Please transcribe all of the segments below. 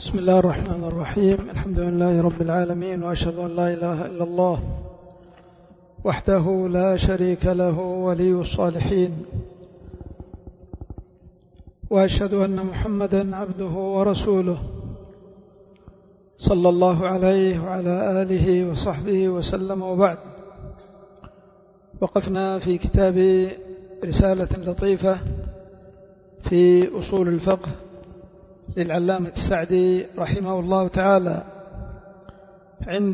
بسم الله الرحمن الرحيم. الحمد لله رب العالمين، وأشهد أن لا إله إلا الله وحده لا شريك له ولي الصالحين، وأشهد أن محمدا عبده ورسوله صلى الله عليه وعلى آله وصحبه وسلم. وبعد، وقفنا في كتاب رسالة لطيفة في أصول الفقه للعلامة السعدي رحمه الله تعالى، عند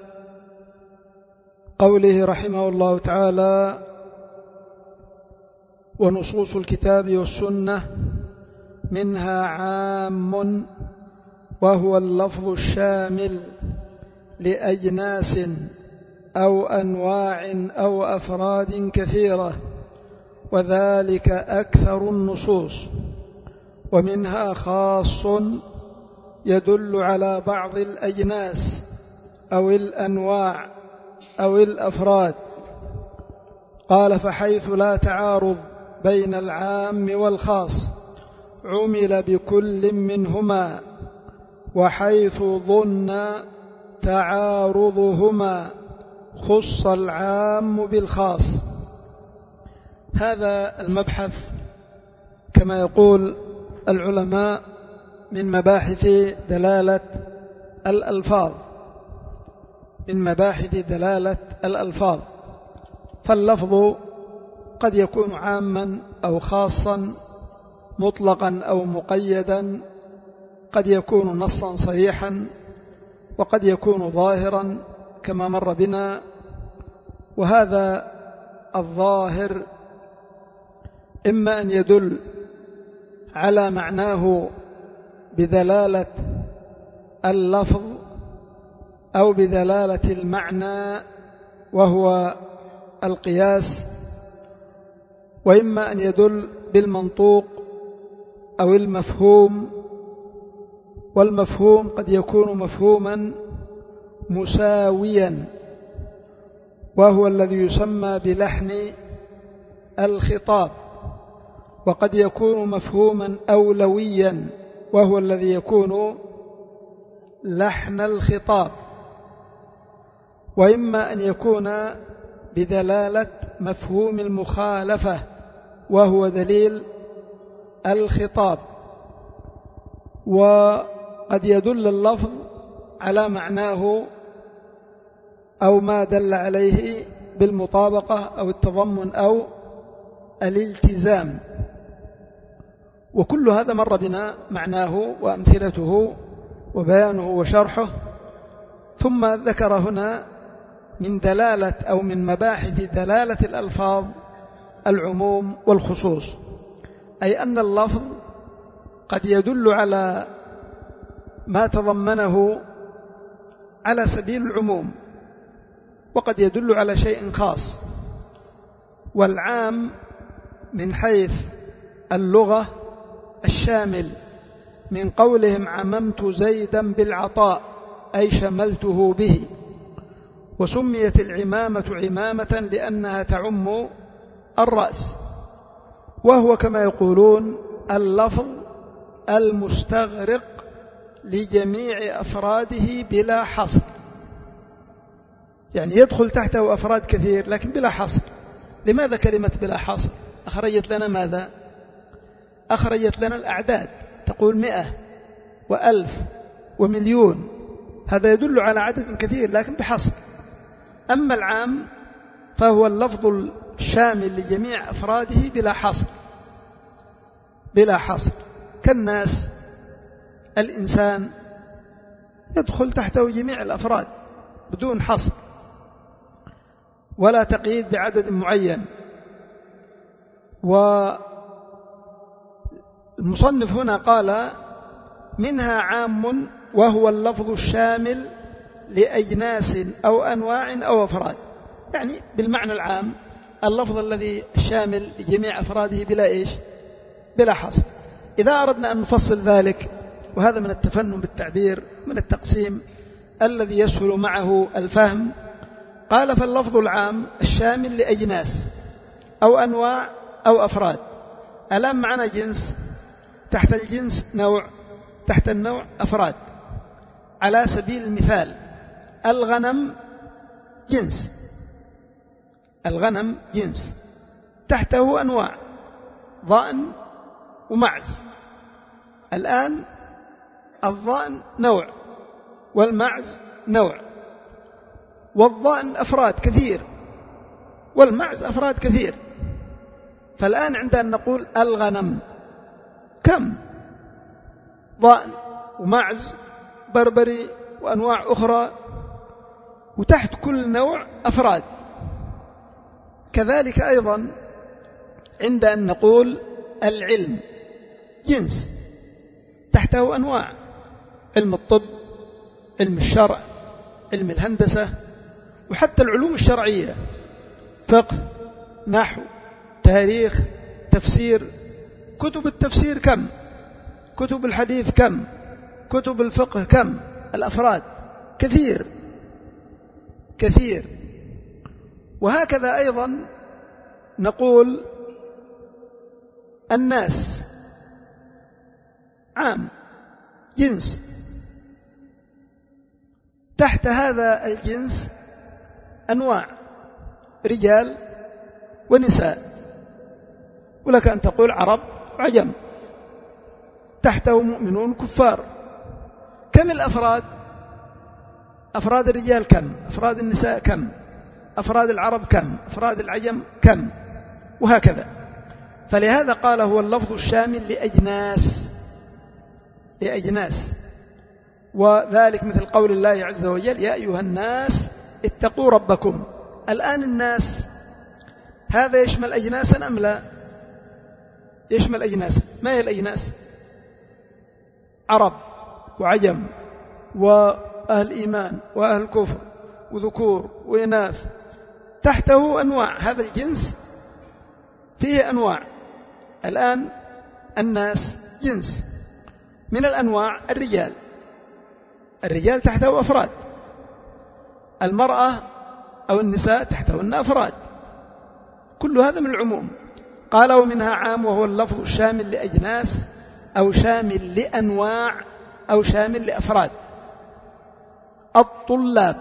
قوله رحمه الله تعالى: ونصوص الكتاب والسنة منها عام وهو اللفظ الشامل لأجناس أو أنواع أو أفراد كثيرة، وذلك أكثر النصوص، ومنها خاص يدل على بعض الأجناس أو الأنواع أو الأفراد. قال: فحيث لا تعارض بين العام والخاص عمل بكل منهما، وحيث ظن تعارضهما خص العام بالخاص. هذا المبحث كما يقول العلماء من مباحث دلالة الألفاظ، من مباحث دلالة الألفاظ. فاللفظ قد يكون عاما أو خاصا، مطلقا أو مقيدا، قد يكون نصا صريحا، وقد يكون ظاهرا كما مر بنا. وهذا الظاهر إما أن يدل على معناه بدلالة اللفظ أو بدلالة المعنى وهو القياس، وإما أن يدل بالمنطوق أو المفهوم. والمفهوم قد يكون مفهوما مساويا وهو الذي يسمى بلحن الخطاب، وقد يكون مفهوما أولويا وهو الذي يكون لحن الخطاب، وإما أن يكون بدلالة مفهوم المخالفة وهو دليل الخطاب. وقد يدل اللفظ على معناه أو ما دل عليه بالمطابقة أو التضمن أو الالتزام، وكل هذا مر بنا معناه وأمثلته وبيانه وشرحه. ثم ذكر هنا من دلالة أو من مباحث دلالة الألفاظ العموم والخصوص، أي أن اللفظ قد يدل على ما تضمنه على سبيل العموم، وقد يدل على شيء خاص. والعام من حيث اللغة الشامل، من قولهم عممت زيدا بالعطاء أي شملته به. وسميت العمامة عمامة لأنها تعم الرأس، وهو كما يقولون اللفظ المستغرق لجميع أفراده بلا حصر، يعني يدخل تحته أفراد كثير لكن بلا حصر. لماذا كلمة بلا حصر؟ أخرجت لنا ماذا؟ أخرجت لنا الأعداد، تقول 100 و1000 ومليون، هذا يدل على عدد كثير لكن بحصر. أما العام فهو اللفظ الشامل لجميع أفراده بلا حصر، بلا حصر، كالناس، الإنسان، يدخل تحته جميع الأفراد بدون حصر ولا تقييد بعدد معين. والمصنف هنا قال: منها عام وهو اللفظ الشامل لأجناس أو أنواع أو أفراد، يعني بالمعنى العام اللفظ الذي شامل لجميع أفراده بلا إيش؟ بلا حصر. إذا أردنا أن نفصل ذلك، وهذا من التفنن بالتعبير، من التقسيم الذي يسهل معه الفهم، قال: فاللفظ العام الشامل لأجناس أو أنواع أو أفراد. الآن معنا جنس، تحت الجنس نوع، تحت النوع أفراد. على سبيل المثال الغنم جنس، الغنم جنس تحته أنواع ضأن ومعز. الآن الضأن نوع والمعز نوع، والضأن أفراد كثير والمعز أفراد كثير. فالآن عندنا نقول الغنم كم؟ ضأن ومعز بربري وأنواع أخرى، وتحت كل نوع أفراد. كذلك أيضا عند أن نقول العلم جنس تحته أنواع: علم الطب، علم الشرع، علم الهندسة، وحتى العلوم الشرعية: فقه، نحو، تاريخ، تفسير. كتب التفسير كم؟ كتب الحديث كم؟ كتب الفقه كم؟ الأفراد كثير كثير. وهكذا أيضا نقول الناس عام جنس، تحت هذا الجنس أنواع: رجال ونساء، ولك أن تقول عرب وعجم، تحته مؤمنون كفار. كم الأفراد؟ أفراد الرجال كم؟ أفراد النساء كم؟ أفراد العرب كم؟ أفراد العجم كم؟ وهكذا. فلهذا قال هو اللفظ الشامل لأجناس. وذلك مثل قول الله عز وجل: يا أيها الناس اتقوا ربكم. الآن الناس هذا يشمل أجناسا أم لا؟ يشمل أجناسا. ما هي الأجناس؟ عرب وعجم وأهل إيمان وأهل كفر وذكور وإناث، تحته أنواع. هذا الجنس فيه أنواع. الآن الناس جنس، من الأنواع الرجال تحته أفراد، المرأة أو النساء تحتهن أفراد، كل هذا من العموم. قال: ومنها عام وهو اللفظ الشامل لأجناس أو شامل لأنواع أو شامل لأفراد. الطلاب،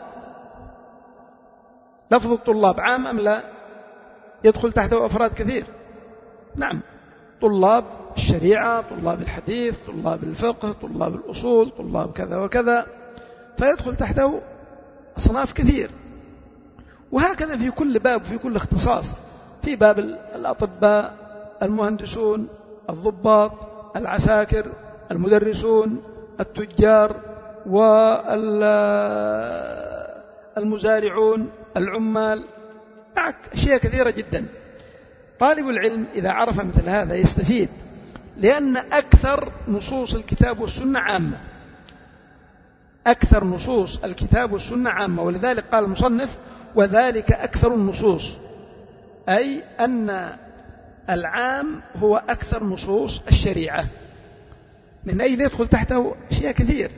لفظ الطلاب عام أم لا؟ يدخل تحته أفراد كثير. نعم، طلاب الشريعة، طلاب الحديث، طلاب الفقه، طلاب الأصول، طلاب كذا وكذا، فيدخل تحته أصناف كثير. وهكذا في كل باب، في كل اختصاص: في باب الأطباء، المهندسون، الضباط، العساكر، المدرسون، التجار، والمزارعون، العمال، معك أشياء كثيرة جدا. طالب العلم إذا عرف مثل هذا يستفيد، لأن أكثر نصوص الكتاب والسنة عامة، أكثر نصوص الكتاب والسنة عامة. ولذلك قال المصنف: وذلك أكثر النصوص، أي أن العام هو أكثر نصوص الشريعة، من أجل يدخل تحته أشياء كثير.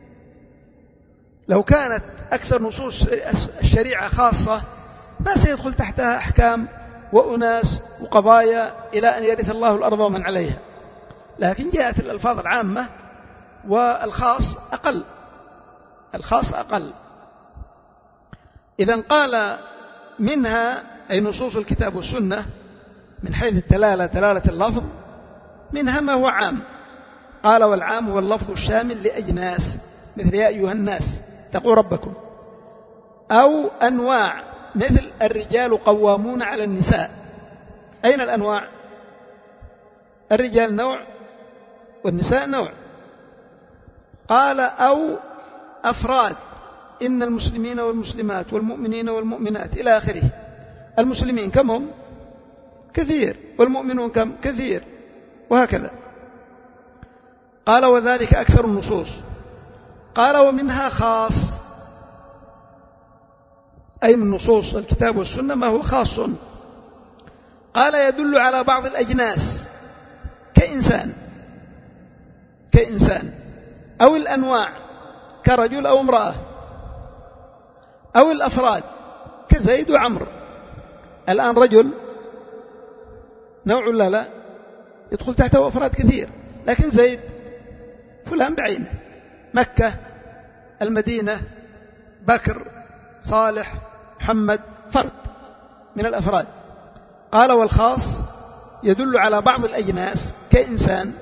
لو كانت أكثر نصوص الشريعة خاصة ما سيدخل تحتها أحكام وأناس وقضايا إلى أن يرث الله الأرض ومن عليها، لكن جاءت الألفاظ العامة والخاص أقل، الخاص أقل. إذن قال منها أي نصوص الكتاب والسنة من حيث الدلالة، دلالة اللفظ، منها ما هو عام. قال: والعام هو اللفظ الشامل لأجناس، مثل يا أيها الناس اتقوا ربكم. أو أنواع، مثل الرجال قوامون على النساء. أين الأنواع؟ الرجال نوع والنساء نوع. قال: أو أفراد، إن المسلمين والمسلمات والمؤمنين والمؤمنات إلى آخره. المسلمين كم هم؟ كثير. والمؤمنون كم؟ كثير. وهكذا. قال: وذلك أكثر النصوص. قال: ومنها خاص، أي من نصوص الكتاب والسنة ما هو خاص. قال: يدل على بعض الأجناس كإنسان، أو الأنواع كرجل أو امرأة، أو الأفراد كزيد وعمر. الآن رجل نوع لا يدخل تحته أفراد كثير، لكن زيد فلان بعينه، مكة، المدينة، بكر، صالح، محمد، فرد من الأفراد. قال والخاص يدل على بعض الأجناس كإنسان،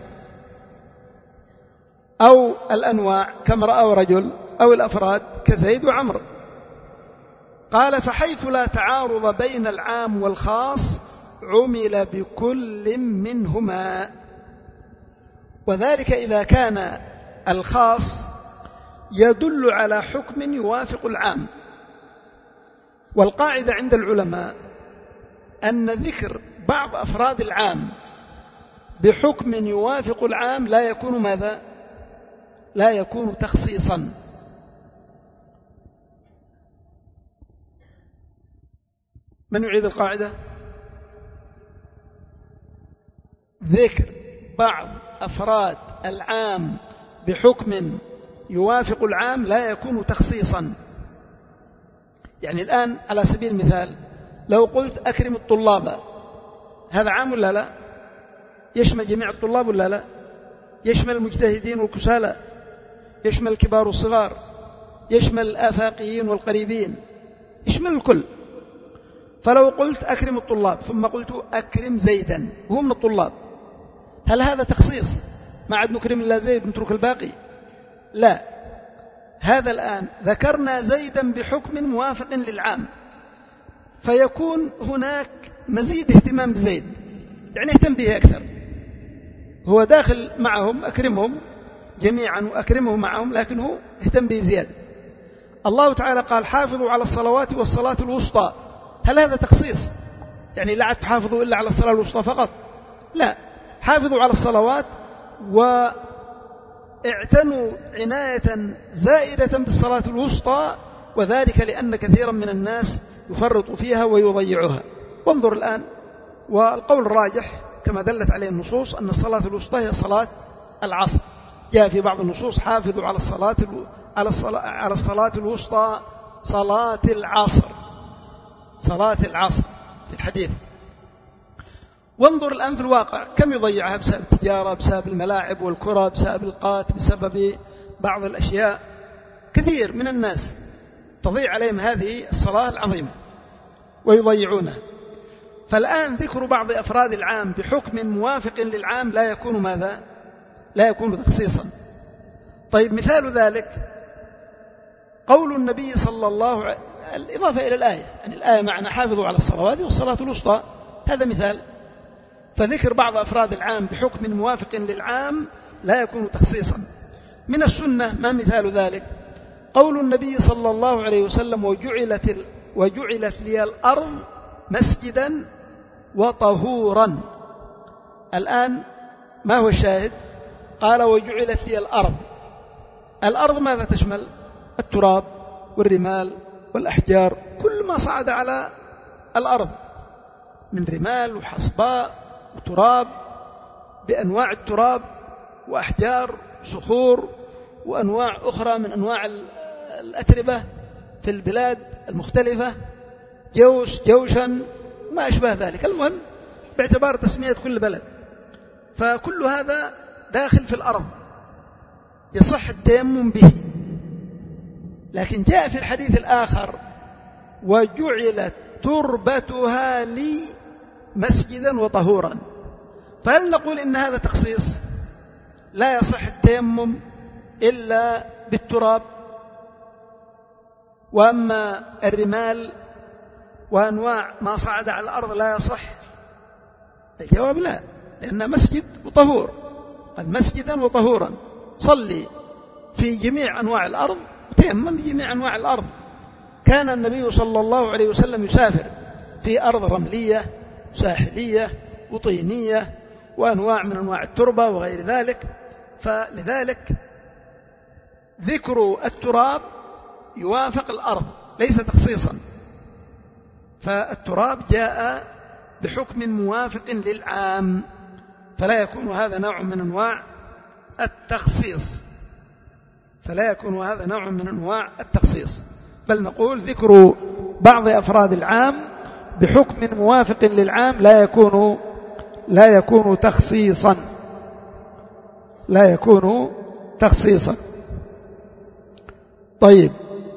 أو الأنواع كامرأة ورجل، أو الأفراد كزيد وعمر. قال فحيث لا تعارض بين العام والخاص عمل بكل منهما، وذلك إذا كان الخاص يدل على حكم يوافق العام. والقاعدة عند العلماء أن ذكر بعض أفراد العام بحكم يوافق العام لا يكون ماذا؟ لا يكون تخصيصا. من يعيد القاعدة؟ ذكر بعض أفراد العام بحكم يوافق العام لا يكون تخصيصا. يعني الآن على سبيل المثال لو قلت أكرم الطلاب، هذا عام ولا لا؟ يشمل جميع الطلاب ولا لا؟ يشمل المجتهدين والكسالى، يشمل الكبار والصغار، يشمل الآفاقيين والقريبين، يشمل الكل. فلو قلت أكرم الطلاب ثم قلت أكرم زيدا وهو من الطلاب، هل هذا تخصيص؟ ما عاد نكرم إلا زيد نترك الباقي؟ لا، هذا الآن ذكرنا زيدا بحكم موافق للعام، فيكون هناك مزيد اهتمام بزيد، يعني اهتم به أكثر، هو داخل معهم أكرمهم جميعا وأكرمهم معهم، لكنه اهتم به زيادة. الله تعالى قال حافظوا على الصلوات والصلاة الوسطى، هل هذا تخصيص؟ يعني لا تحافظوا إلا على الصلاة الوسطى فقط؟ لا، حافظوا على الصلوات واعتنوا عناية زائدة بالصلاة الوسطى، وذلك لأن كثيرا من الناس يفرط فيها ويضيعها. وانظر الآن، والقول الراجح كما دلت عليه النصوص أن الصلاة الوسطى هي صلاة العصر. جاء في بعض النصوص حافظوا على الصلاة الوسطى صلاة العصر، صلاة العصر في الحديث. وانظر الآن في الواقع كم يضيعها بسبب التجارة، بسبب الملاعب والكرة، بسبب القات، بسبب بعض الأشياء. كثير من الناس تضيع عليهم هذه الصلاة العظيمة ويضيعونها. فالآن ذكر بعض أفراد العام بحكم موافق للعام لا يكون ماذا؟ لا يكون تخصيصا. طيب مثال ذلك قول النبي صلى الله عليه وسلم، الإضافة إلى الآية، يعني الآية معنى حافظوا على الصلوات والصلاة الوسطى، هذا مثال. فذكر بعض أفراد العام بحكم موافق للعام لا يكون تخصيصا. من السنة ما مثال ذلك؟ قول النبي صلى الله عليه وسلم وجعلت لي الأرض مسجدا وطهورا. الآن ما هو الشاهد؟ قال وجعلت لي الأرض. الأرض ماذا تشمل؟ التراب والرمال والأحجار، كل ما صعد على الأرض من رمال وحصباء وتراب بأنواع التراب وأحجار صخور وأنواع أخرى من أنواع الأتربة في البلاد المختلفة، جوشا ما أشبه ذلك، المهم باعتبار تسمية كل بلد. فكل هذا داخل في الأرض يصح التيمم به. لكن جاء في الحديث الآخر وجعلت تربتها لي مسجدا وطهورا. فهل نقول إن هذا تخصيص؟ لا يصح التيمم إلا بالتراب، وأما الرمال وأنواع ما صعد على الأرض لا يصح؟ الجواب لا، لأن مسجد وطهور، قال مسجدا وطهورا، صلي في جميع أنواع الأرض وتيمم بجميع أنواع الأرض. كان النبي صلى الله عليه وسلم يسافر في أرض رملية ساحلية وطينية وأنواع من أنواع التربة وغير ذلك. فلذلك ذكر التراب يوافق الأرض ليس تخصيصا، فالتراب جاء بحكم موافق للعام، فلا يكون هذا نوع من أنواع التخصيص، فلا يكون هذا نوع من أنواع التخصيص، بل نقول ذكر بعض أفراد العام بحكم موافق للعام لا يكون تخصيصا، لا يكون تخصيصا. طيب،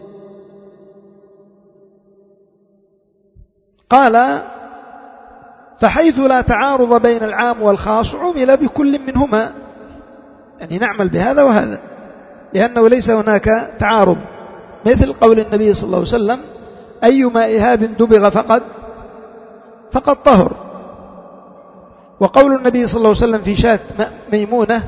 قال فحيث لا تعارض بين العام والخاص عمل بكل منهما، يعني نعمل بهذا وهذا، لأنه ليس هناك تعارض، مثل قول النبي صلى الله عليه وسلم أيما إهاب دبغ فقد طهر، وقول النبي صلى الله عليه وسلم في شاة ميمونة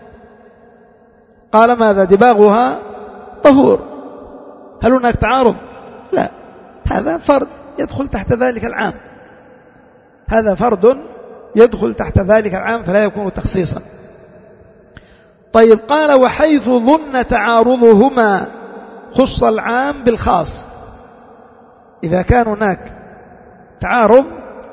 قال ماذا؟ دباغها طهور. هل هناك تعارض؟ لا، هذا فرد يدخل تحت ذلك العام، هذا فرد يدخل تحت ذلك العام فلا يكون تخصيصا. طيب، قال وحيث ظن تعارضهما خص العام بالخاص. إذا كان هناك تعارض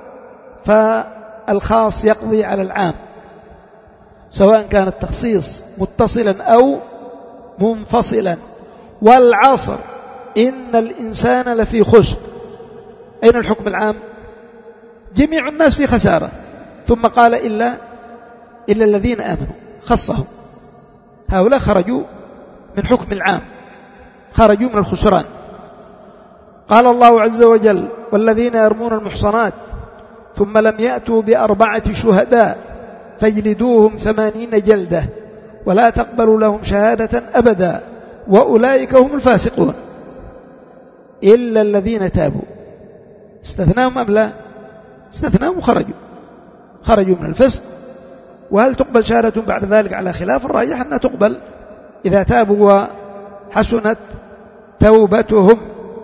فالخاص يقضي على العام، سواء كان التخصيص متصلا أو منفصلا. والعصر إن الإنسان لفي خسر، أين الحكم العام؟ جميع الناس في خسارة، ثم قال إلا الذين آمنوا، خصهم، هؤلاء خرجوا من حكم العام، خرجوا من الخسران. قال الله عز وجل والذين يرمون المحصنات ثم لم يأتوا بأربعة شهداء فاجلدوهم 80 جلدة ولا تقبلوا لهم شهادة أبدا وأولئك هم الفاسقون إلا الذين تابوا. استثناهم أم لا؟ استثناهم خرجوا من الفسق. وهل تقبل شهادة بعد ذلك؟ على خلاف الراجح أنها تقبل إذا تابوا وحسنت توبتهم.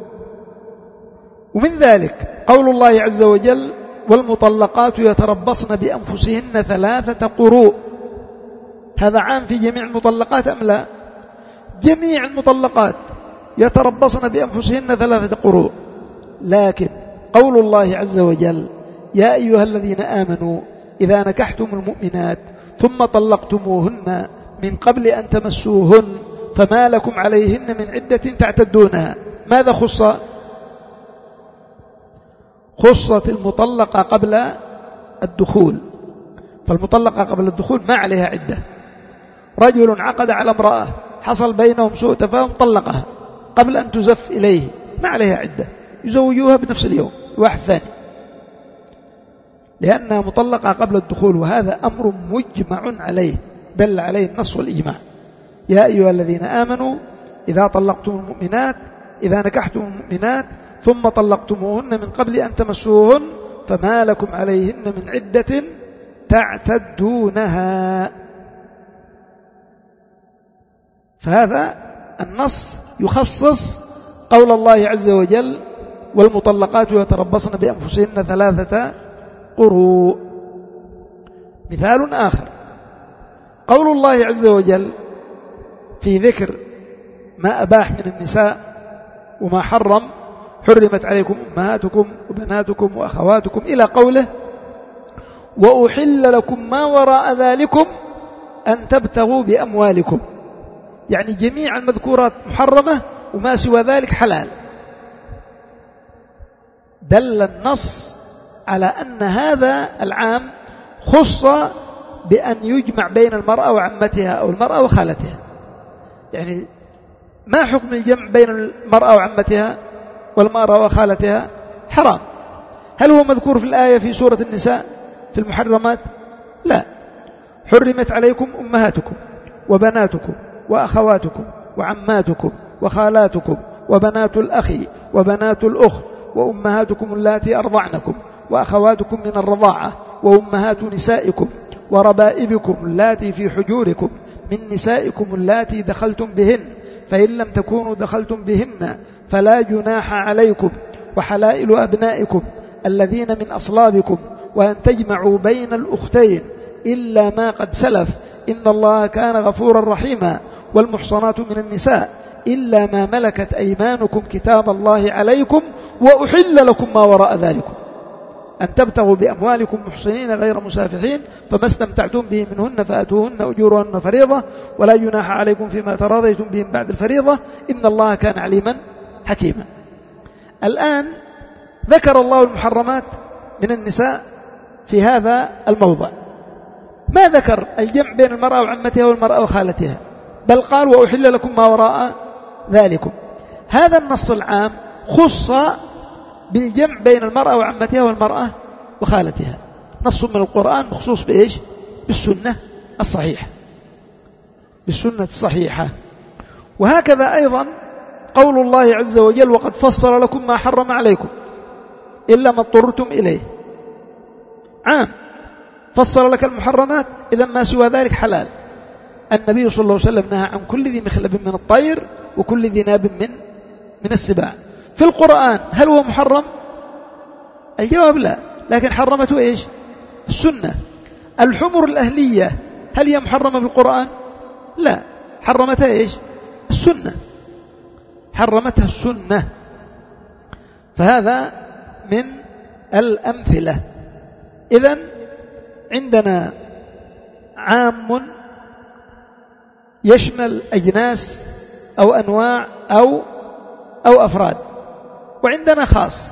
ومن ذلك قول الله عز وجل والمطلقات يتربصن بأنفسهن 3 قروء. هذا عام في جميع المطلقات أم لا؟ جميع المطلقات يتربصن بأنفسهن 3 قروء. لكن قول الله عز وجل يا أيها الذين آمنوا إذا نكحتم المؤمنات ثم طلقتموهن من قبل أن تمسوهن فما لكم عليهن من عدة تعتدونها. ماذا خصت المطلقة قبل الدخول، فالمطلقة قبل الدخول ما عليها عدة. رجل عقد على امرأة حصل بينهم سوء تفاهم طلقها قبل أن تزف إليه، ما عليها عدة، يزوجوها بنفس اليوم واحد ثاني، لأنها مطلقة قبل الدخول، وهذا أمر مجمع عليه دل عليه النص والإجماع. يا أيها الذين آمنوا إذا نكحتم المؤمنات ثم طلقتموهن من قبل أن تمسوهن فما لكم عليهن من عدة تعتدونها. فهذا النص يخصص قول الله عز وجل والمطلقات يتربصن بأنفسهن 3 قروء. مثال آخر قول الله عز وجل في ذكر ما أباح من النساء وما حرم: حرمت عليكم أمهاتكم وبناتكم وأخواتكم إلى قوله: وأحل لكم ما وراء ذلكم أن تبتغوا بأموالكم. يعني جميع المذكورات محرمة وما سوى ذلك حلال. دل النص على أن هذا العام خص بأن يجمع بين المرأة وعمتها أو المرأة وخالتها. يعني ما حكم الجمع بين المرأة وعمتها والمرأة وخالتها؟ حرام. هل هو مذكور في الآية في سورة النساء في المحرمات؟ لا. حرمت عليكم أمهاتكم وبناتكم وأخواتكم وعماتكم وخالاتكم وبنات الأخ وبنات الأخت وأمهاتكم اللاتي أرضعنكم وأخواتكم من الرضاعة وأمهات نسائكم وربائبكم اللاتي في حجوركم من نسائكم اللاتي دخلتم بهن فإن لم تكونوا دخلتم بهن فلا جناح عليكم وحلائل أبنائكم الذين من أصلابكم وأن تجمعوا بين الأختين إلا ما قد سلف إن الله كان غفورا رحيما. والمحصنات من النساء إلا ما ملكت أيمانكم كتاب الله عليكم وأحل لكم ما وراء ذلكم أن تبتغوا بأموالكم محصنين غير مسافحين فما استمتعتم به منهن فآتوهن أجورهن فريضة ولا جناح عليكم فيما تراضيتم بهم بعد الفريضة إن الله كان عليما حكيما. الآن ذكر الله المحرمات من النساء في هذا الموضع، ما ذكر الجمع بين المرأة وعمتها والمرأة وخالتها، بل قال وأحل لكم ما وراء ذلكم. هذا النص العام خص بالجمع بين المرأة وعمتها والمرأة وخالتها، نص من القرآن مخصوص بإيش؟ بالسنة الصحيحة، بالسنة الصحيحة. وهكذا أيضا قول الله عز وجل وقد فصل لكم ما حرم عليكم إلا ما اضطررتم إليه، عام فصل لك المحرمات، إذا ما سوى ذلك حلال. النبي صلى الله عليه وسلم نهى عن كل ذي مخلب من الطير وكل ذي ناب من السباع. في القرآن هل هو محرم؟ الجواب لا، لكن حرمته إيش؟ السنة. الحمر الأهلية هل هي محرمة بالقرآن؟ لا، حرمتها إيش؟ السنة، حرمتها السنة. فهذا من الأمثلة. إذن عندنا عام يشمل أجناس أو أنواع أو أفراد، وعندنا خاص.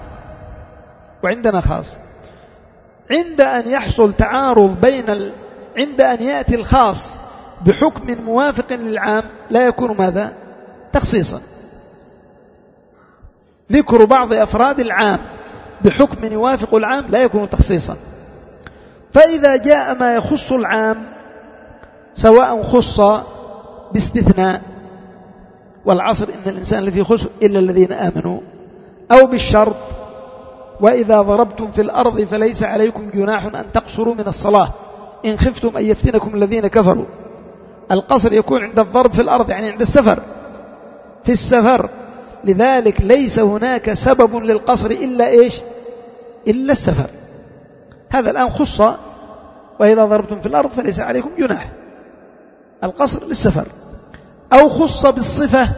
عند أن يحصل تعارض عند أن يأتي الخاص بحكم موافق للعام لا يكون ماذا؟ تخصيصا. ذكر بعض أفراد العام بحكم يوافق العام لا يكون تخصيصا. فإذا جاء ما يخص العام سواء خص باستثناء والعصر إن الإنسان لفي خسر إلا الذين آمنوا، أو بالشرط وإذا ضربتم في الأرض فليس عليكم جناح أن تقصروا من الصلاة إن خفتم أن يفتنكم الذين كفروا. القصر يكون عند الضرب في الأرض، يعني عند السفر، في السفر. لذلك ليس هناك سبب للقصر إلا إيش؟ إلا السفر. هذا الآن خص وإذا ضربتم في الأرض فليس عليكم جناح، القصر للسفر. أو خص بالصفة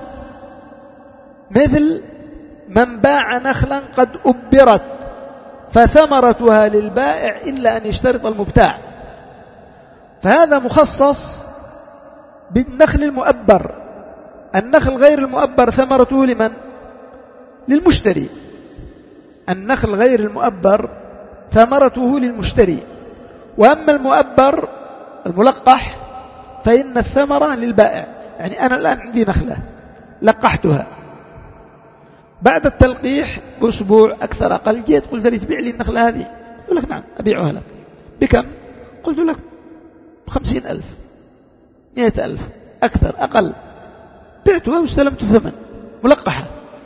مثل من باع نخلا قد أبرت فثمرتها للبائع إلا أن يشترط المبتاع، فهذا مخصص بالنخل المؤبر. النخل غير المؤبر ثمرته لمن؟ للمشتري. النخل غير المؤبر ثمرته للمشتري، وأما المؤبر الملقح فإن الثمرة للبائع. يعني أنا الآن عندي نخلة لقحتها، بعد التلقيح بأسبوع أكثر أقل جيت قلت لي تبيع لي النخلة هذه، يقول لك نعم أبيعها لك. بكم؟ قلت لك 50,000 100,000 أكثر أقل، بعتها واستلمت الثمن ملقحة.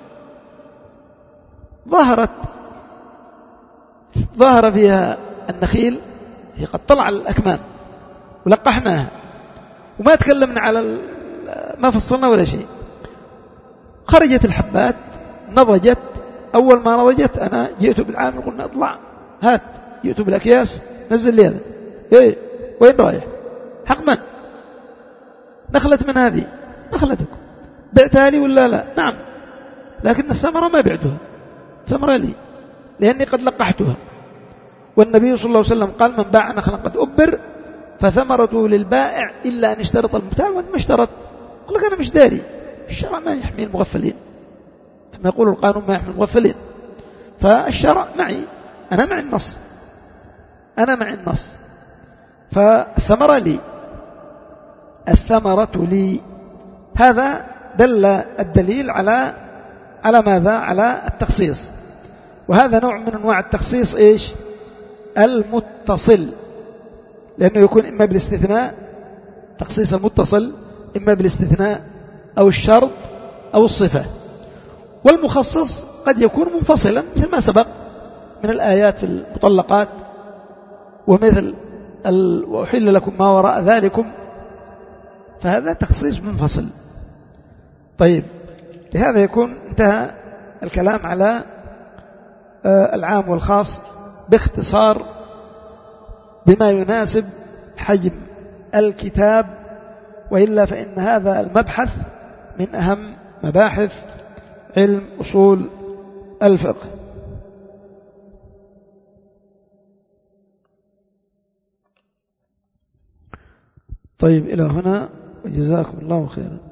ظهر فيها النخيل، هي قد طلع الأكمام ولقحناها وما تكلمنا على ما فصلنا ولا شيء. خرجت الحبات نضجت، أول ما نضجت أنا جئت بالعامل قلنا اطلع هات، جئت بالأكياس نزل لي هذا. إيه وين رايح؟ حق من؟ نخلت من هذه؟ نخلتك، بعتها لي ولا لا؟ نعم، لكن الثمرة ما بعتها، ثمرة لي لأني قد لقحتها. والنبي صلى الله عليه وسلم قال من باع نخلا قد أبر فثمرته للبائع إلا أن اشترط المبتاع، وأنت ما اشترط. قل لك أنا مش داري، الشرع ما يحمي المغفلين، ثم يقول القانون ما يحمي المغفلين. فالشرع معي، أنا مع النص، فالثمرة لي، الثمرة لي. هذا دل الدليل على ماذا؟ على التخصيص. وهذا نوع من أنواع التخصيص إيش؟ المتصل، لأنه يكون إما بالاستثناء، تخصيص المتصل إما بالاستثناء أو الشرط أو الصفة. والمخصص قد يكون منفصلا مثل ما سبق من الآيات في المطلقات، ومثل وأحل لكم ما وراء ذلكم، فهذا تخصيص منفصل. طيب، لهذا يكون انتهى الكلام على العام والخاص باختصار بما يناسب حجم الكتاب، وإلا فإن هذا المبحث من أهم مباحث علم أصول الفقه. طيب، إلى هنا وجزاكم الله خيرا.